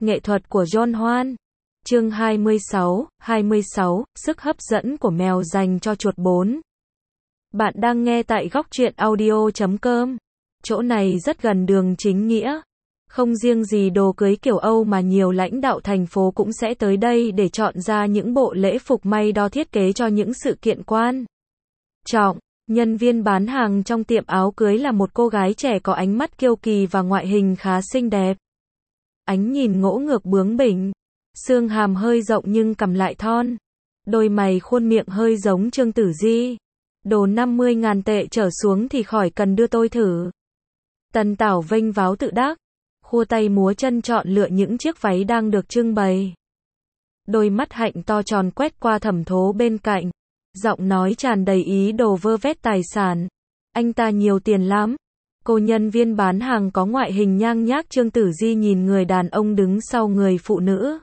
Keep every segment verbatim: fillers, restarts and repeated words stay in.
Nghệ thuật của John Hoan. Chương hai mươi sáu, hai mươi sáu, sức hấp dẫn của mèo dành cho chuột bốn. Bạn đang nghe tại góc truyện audio chấm com. Chỗ này rất gần đường chính nghĩa. Không riêng gì đồ cưới kiểu Âu mà nhiều lãnh đạo thành phố cũng sẽ tới đây để chọn ra những bộ lễ phục may đo thiết kế cho những sự kiện quan trọng. Nhân viên bán hàng trong tiệm áo cưới là một cô gái trẻ có ánh mắt kiêu kỳ và ngoại hình khá xinh đẹp. Ánh nhìn ngỗ ngược bướng bỉnh, xương hàm hơi rộng nhưng cằm lại thon, đôi mày khuôn miệng hơi giống Trương Tử Di. Đồ năm mươi ngàn tệ trở xuống thì khỏi cần đưa tôi thử. Tần Tảo vênh váo tự đắc, khua tay múa chân chọn lựa những chiếc váy đang được trưng bày. Đôi mắt hạnh to tròn quét qua Thẩm Thố bên cạnh, giọng nói tràn đầy ý đồ vơ vét tài sản. Anh ta nhiều tiền lắm. Cô nhân viên bán hàng có ngoại hình nhang nhác Trương Tử Di nhìn người đàn ông đứng sau người phụ nữ,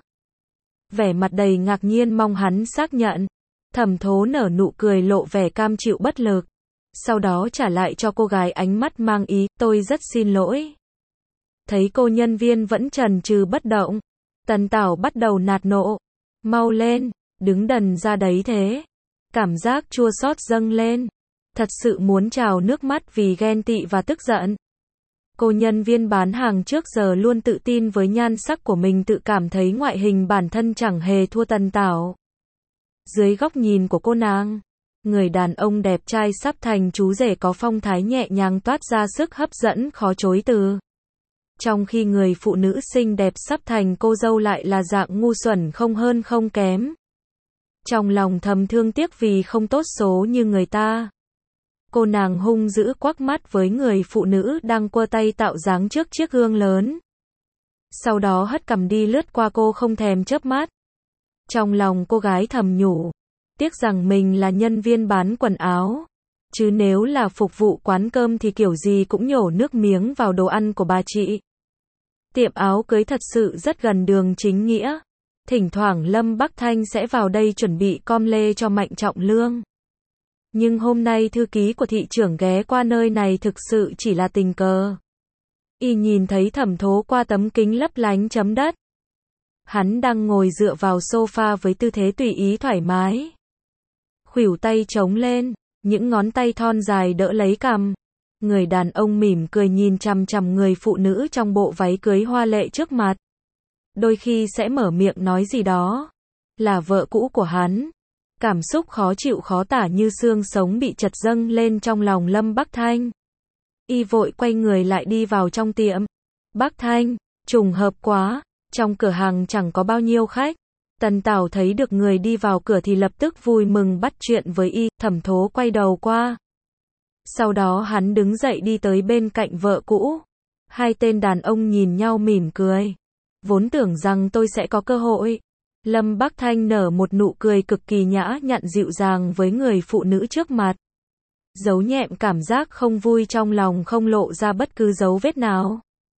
vẻ mặt đầy ngạc nhiên mong hắn xác nhận. Thẩm Thố nở nụ cười lộ vẻ cam chịu bất lực, sau đó trả lại cho cô gái ánh mắt mang ý, tôi rất xin lỗi. Thấy cô nhân viên vẫn chần chừ bất động, Tần Tảo bắt đầu nạt nộ, mau lên, đứng đần ra đấy thế. Cảm giác chua xót dâng lên, thật sự muốn trào nước mắt vì ghen tị và tức giận. Cô nhân viên bán hàng trước giờ luôn tự tin với nhan sắc của mình, tự cảm thấy ngoại hình bản thân chẳng hề thua Tần Tảo. Dưới góc nhìn của cô nàng, người đàn ông đẹp trai sắp thành chú rể có phong thái nhẹ nhàng toát ra sức hấp dẫn khó chối từ. Trong khi người phụ nữ xinh đẹp sắp thành cô dâu lại là dạng ngu xuẩn không hơn không kém. Trong lòng thầm thương tiếc vì không tốt số như người ta. Cô nàng hung dữ quắc mắt với người phụ nữ đang quơ tay tạo dáng trước chiếc gương lớn. Sau đó hất cằm đi lướt qua cô không thèm chớp mắt. Trong lòng cô gái thầm nhủ, tiếc rằng mình là nhân viên bán quần áo, chứ nếu là phục vụ quán cơm thì kiểu gì cũng nhổ nước miếng vào đồ ăn của bà chị. Tiệm áo cưới thật sự rất gần đường chính nghĩa. Thỉnh thoảng Lâm Bắc Thanh sẽ vào đây chuẩn bị com lê cho Mạnh Trọng Lương. Nhưng hôm nay thư ký của thị trưởng ghé qua nơi này thực sự chỉ là tình cờ. Y nhìn thấy Thẩm Thố qua tấm kính lấp lánh chấm đất. Hắn đang ngồi dựa vào sofa với tư thế tùy ý thoải mái. Khuỷu tay trống lên, những ngón tay thon dài đỡ lấy cằm. Người đàn ông mỉm cười nhìn chằm chằm người phụ nữ trong bộ váy cưới hoa lệ trước mặt. Đôi khi sẽ mở miệng nói gì đó. Là vợ cũ của hắn. Cảm xúc khó chịu khó tả như xương sống bị chật dâng lên trong lòng Lâm Bắc Thanh. Y vội quay người lại đi vào trong tiệm. Bắc Thanh, trùng hợp quá, trong cửa hàng chẳng có bao nhiêu khách. Tần Tảo thấy được người đi vào cửa thì lập tức vui mừng bắt chuyện với Y. Thẩm Thố quay đầu qua. Sau đó hắn đứng dậy đi tới bên cạnh vợ cũ. Hai tên đàn ông nhìn nhau mỉm cười. Vốn tưởng rằng tôi sẽ có cơ hội. Lâm Bắc Thanh nở một nụ cười cực kỳ nhã nhặn dịu dàng với người phụ nữ trước mặt. Giấu nhẹm cảm giác không vui trong lòng không lộ ra bất cứ dấu vết nào.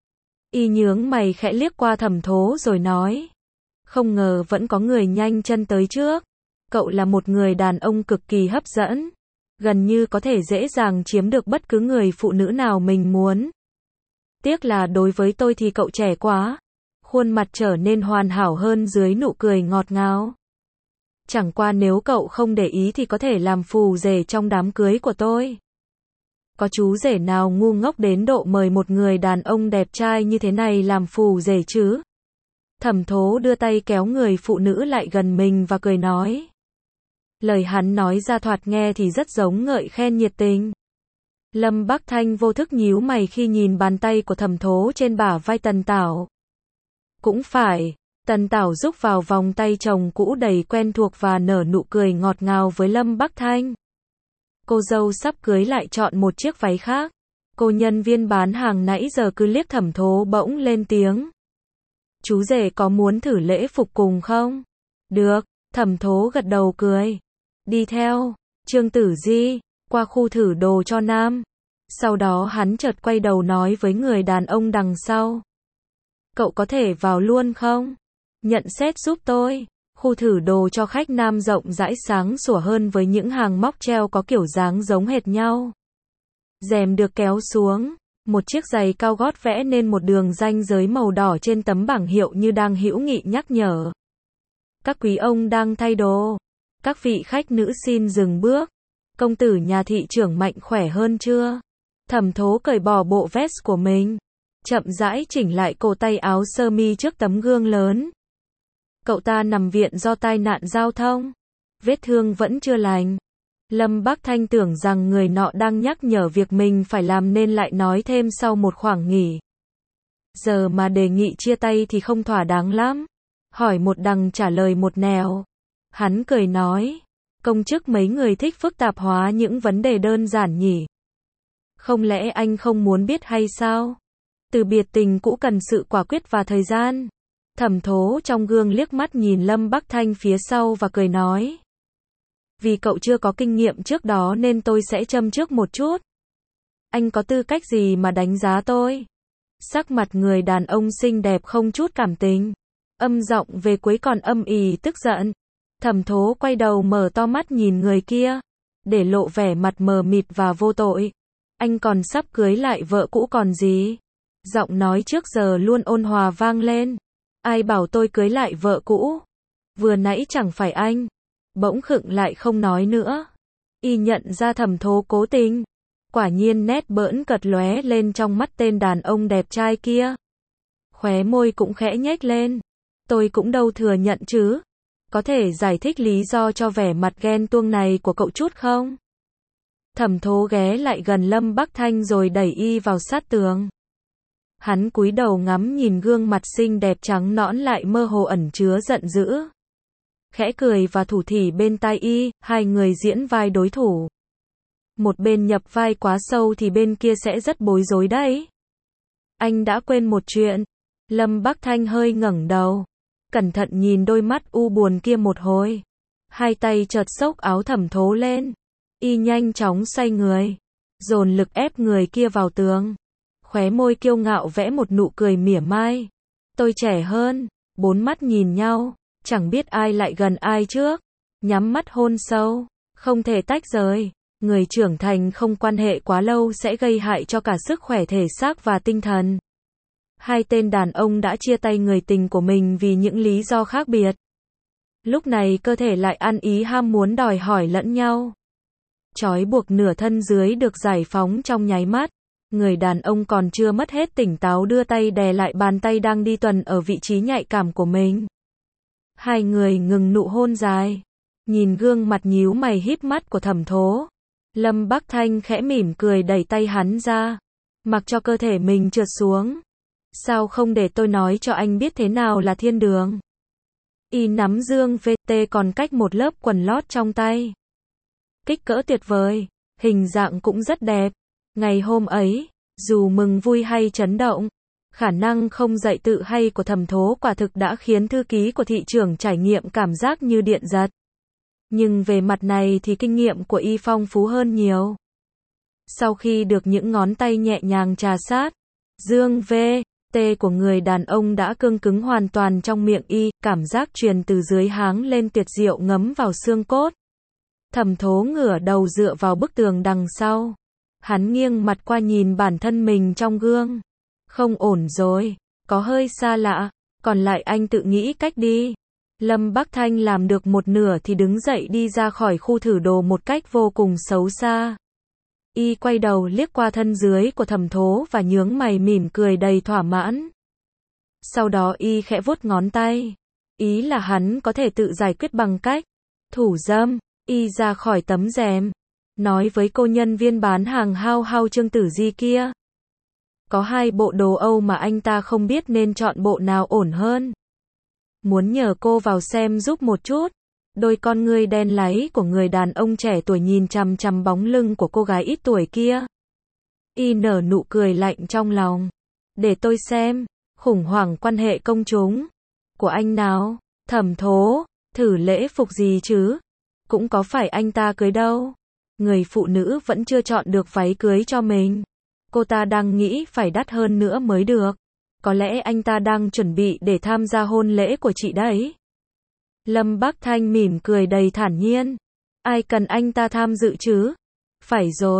Y nhướng mày khẽ liếc qua Thẩm Thố rồi nói. Không ngờ vẫn có người nhanh chân tới trước. Cậu là một người đàn ông cực kỳ hấp dẫn. Gần như có thể dễ dàng chiếm được bất cứ người phụ nữ nào mình muốn. Tiếc là đối với tôi thì cậu trẻ quá. Khuôn mặt trở nên hoàn hảo hơn dưới nụ cười ngọt ngào. Chẳng qua nếu cậu không để ý thì có thể làm phù rể trong đám cưới của tôi. Có chú rể nào ngu ngốc đến độ mời một người đàn ông đẹp trai như thế này làm phù rể chứ? Thẩm Thố đưa tay kéo người phụ nữ lại gần mình và cười nói. Lời hắn nói ra thoạt nghe thì rất giống ngợi khen nhiệt tình. Lâm Bắc Thanh vô thức nhíu mày khi nhìn bàn tay của Thẩm Thố trên bả vai Tần Tảo. Cũng phải, Tần Tảo rúc vào vòng tay chồng cũ đầy quen thuộc và nở nụ cười ngọt ngào với Lâm Bắc Thanh. Cô dâu sắp cưới lại chọn một chiếc váy khác. Cô nhân viên bán hàng nãy giờ cứ liếc Thẩm Thố bỗng lên tiếng. Chú rể có muốn thử lễ phục cùng không? Được, Thẩm Thố gật đầu cười. Đi theo Trương Tử Di qua khu thử đồ cho nam. Sau đó hắn chợt quay đầu nói với người đàn ông đằng sau. Cậu có thể vào luôn không? Nhận xét giúp tôi. Khu thử đồ cho khách nam rộng rãi sáng sủa hơn với những hàng móc treo có kiểu dáng giống hệt nhau. Rèm được kéo xuống. Một chiếc giày cao gót vẽ nên một đường ranh giới màu đỏ trên tấm bảng hiệu như đang hữu nghị nhắc nhở. Các quý ông đang thay đồ. Các vị khách nữ xin dừng bước. Công tử nhà thị trưởng mạnh khỏe hơn chưa? Thẩm Thố cởi bỏ bộ vest của mình, chậm rãi chỉnh lại cổ tay áo sơ mi trước tấm gương lớn. Cậu ta nằm viện do tai nạn giao thông. Vết thương vẫn chưa lành. Lâm Bắc Thanh tưởng rằng người nọ đang nhắc nhở việc mình phải làm nên lại nói thêm sau một khoảng nghỉ. Giờ mà đề nghị chia tay thì không thỏa đáng lắm. Hỏi một đằng trả lời một nẻo. Hắn cười nói, công chức mấy người thích phức tạp hóa những vấn đề đơn giản nhỉ? Không lẽ anh không muốn biết hay sao? Từ biệt tình cũ cần sự quả quyết và thời gian. Thẩm Thố trong gương liếc mắt nhìn Lâm Bắc Thanh phía sau và cười nói. Vì cậu chưa có kinh nghiệm trước đó nên tôi sẽ châm trước một chút. Anh có tư cách gì mà đánh giá tôi? Sắc mặt người đàn ông xinh đẹp không chút cảm tình. Âm giọng về cuối còn âm ỉ tức giận. Thẩm Thố quay đầu mở to mắt nhìn người kia, để lộ vẻ mặt mờ mịt và vô tội. Anh còn sắp cưới lại vợ cũ còn gì? Giọng nói trước giờ luôn ôn hòa vang lên. Ai bảo tôi cưới lại vợ cũ? Vừa nãy chẳng phải anh. Bỗng khựng lại không nói nữa. Y nhận ra Thẩm Thố cố tình. Quả nhiên nét bỡn cợt lóe lên trong mắt tên đàn ông đẹp trai kia. Khóe môi cũng khẽ nhếch lên. Tôi cũng đâu thừa nhận chứ. Có thể giải thích lý do cho vẻ mặt ghen tuông này của cậu chút không? Thẩm Thố ghé lại gần Lâm Bắc Thanh rồi đẩy y vào sát tường. Hắn cúi đầu ngắm nhìn gương mặt xinh đẹp trắng nõn lại mơ hồ ẩn chứa giận dữ. Khẽ cười và thủ thỉ bên tai y, hai người diễn vai đối thủ. Một bên nhập vai quá sâu thì bên kia sẽ rất bối rối đấy. Anh đã quên một chuyện. Lâm Bắc Thanh hơi ngẩng đầu, cẩn thận nhìn đôi mắt u buồn kia một hồi. Hai tay chợt xốc áo Thẩm Thố lên. Y nhanh chóng xoay người, dồn lực ép người kia vào tường. Khóe môi kiêu ngạo vẽ một nụ cười mỉa mai. Tôi trẻ hơn. Bốn mắt nhìn nhau, chẳng biết ai lại gần ai trước. Nhắm mắt hôn sâu, không thể tách rời. Người trưởng thành không quan hệ quá lâu sẽ gây hại cho cả sức khỏe thể xác và tinh thần. Hai tên đàn ông đã chia tay người tình của mình vì những lý do khác biệt. Lúc này cơ thể lại ăn ý ham muốn đòi hỏi lẫn nhau. Trói buộc nửa thân dưới được giải phóng trong nháy mắt. Người đàn ông còn chưa mất hết tỉnh táo đưa tay đè lại bàn tay đang đi tuần ở vị trí nhạy cảm của mình. Hai người ngừng nụ hôn dài. Nhìn gương mặt nhíu mày híp mắt của Thẩm Thố. Lâm Bắc Thanh khẽ mỉm cười đẩy tay hắn ra. Mặc cho cơ thể mình trượt xuống. Sao không để tôi nói cho anh biết thế nào là thiên đường? Y nắm dương vê tê còn cách một lớp quần lót trong tay. Kích cỡ tuyệt vời, hình dạng cũng rất đẹp. Ngày hôm ấy, dù mừng vui hay chấn động, khả năng không dậy tự hay của Thẩm Thố quả thực đã khiến thư ký của thị trưởng trải nghiệm cảm giác như điện giật. Nhưng về mặt này thì kinh nghiệm của y phong phú hơn nhiều. Sau khi được những ngón tay nhẹ nhàng trà sát, dương vê tê của người đàn ông đã cương cứng hoàn toàn trong miệng y, cảm giác truyền từ dưới háng lên tuyệt diệu ngấm vào xương cốt. Thẩm Thố ngửa đầu dựa vào bức tường đằng sau. Hắn nghiêng mặt qua nhìn bản thân mình trong gương. Không ổn rồi, có hơi xa lạ, còn lại anh tự nghĩ cách đi. Lâm Bắc Thanh làm được một nửa thì đứng dậy đi ra khỏi khu thử đồ một cách vô cùng xấu xa. Y quay đầu liếc qua thân dưới của Thẩm Thố và nhướng mày mỉm cười đầy thỏa mãn. Sau đó y khẽ vuốt ngón tay. Ý là hắn có thể tự giải quyết bằng cách thủ dâm. Y ra khỏi tấm rèm, nói với cô nhân viên bán hàng hao hao Trương Tử Di kia. Có hai bộ đồ Âu mà anh ta không biết nên chọn bộ nào ổn hơn. Muốn nhờ cô vào xem giúp một chút. Đôi con ngươi đen láy của người đàn ông trẻ tuổi nhìn chằm chằm bóng lưng của cô gái ít tuổi kia. Y nở nụ cười lạnh trong lòng. Để tôi xem, khủng hoảng quan hệ công chúng của anh nào. Thẩm Thố, thử lễ phục gì chứ? Cũng có phải anh ta cưới đâu. Người phụ nữ vẫn chưa chọn được váy cưới cho mình. Cô ta đang nghĩ phải đắt hơn nữa mới được. Có lẽ anh ta đang chuẩn bị để tham gia hôn lễ của chị đấy. Lâm Bắc Thanh mỉm cười đầy thản nhiên. Ai cần anh ta tham dự chứ? Phải rồi,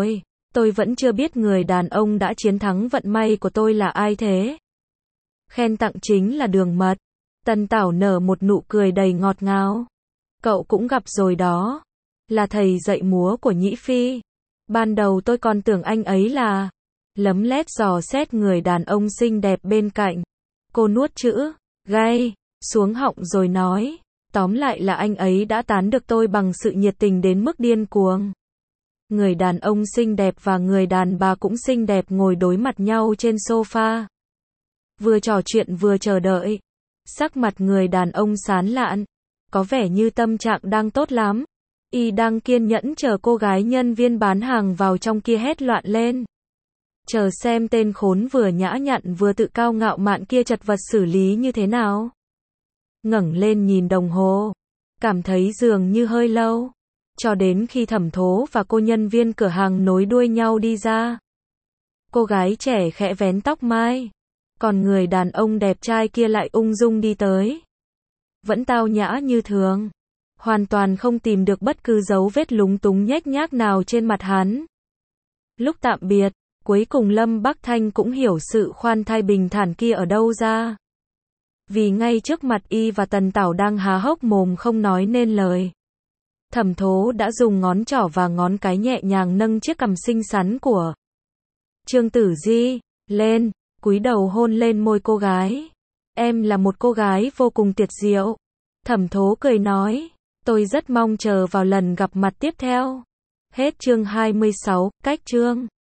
Tôi vẫn chưa biết người đàn ông đã chiến thắng vận may của tôi là ai thế. Khen tặng chính là đường mật. Tần Tảo nở một nụ cười đầy ngọt ngào. Cậu cũng gặp rồi đó. Là thầy dạy múa của Nhĩ Phi. Ban đầu tôi còn tưởng anh ấy là... Lấm lét dò xét người đàn ông xinh đẹp bên cạnh. Cô nuốt chữ gay xuống họng rồi nói. Tóm lại là anh ấy đã tán được tôi bằng sự nhiệt tình đến mức điên cuồng. Người đàn ông xinh đẹp và người đàn bà cũng xinh đẹp ngồi đối mặt nhau trên sofa. Vừa trò chuyện vừa chờ đợi. Sắc mặt người đàn ông sán lạn. Có vẻ như tâm trạng đang tốt lắm. Y đang kiên nhẫn chờ cô gái nhân viên bán hàng vào trong kia hét loạn lên. Chờ xem tên khốn vừa nhã nhặn vừa tự cao ngạo mạn kia chật vật xử lý như thế nào. Ngẩng lên nhìn đồng hồ. Cảm thấy dường như hơi lâu. Cho đến khi Thẩm Thố và cô nhân viên cửa hàng nối đuôi nhau đi ra. Cô gái trẻ khẽ vén tóc mai. Còn người đàn ông đẹp trai kia lại ung dung đi tới. Vẫn tao nhã như thường. Hoàn toàn không tìm được bất cứ dấu vết lúng túng nhếch nhác nào trên mặt hắn. Lúc tạm biệt, cuối cùng Lâm Bắc Thanh cũng hiểu sự khoan thai bình thản kia ở đâu ra. Vì ngay trước mặt y và Tần Tảo đang há hốc mồm không nói nên lời. Thẩm Thố đã dùng ngón trỏ và ngón cái nhẹ nhàng nâng chiếc cằm xinh xắn của Trương Tử Di lên, cúi đầu hôn lên môi cô gái. Em là một cô gái vô cùng tuyệt diệu. Thẩm Thố cười nói, tôi rất mong chờ vào lần gặp mặt tiếp theo. Hết chương hai mươi sáu, cách chương.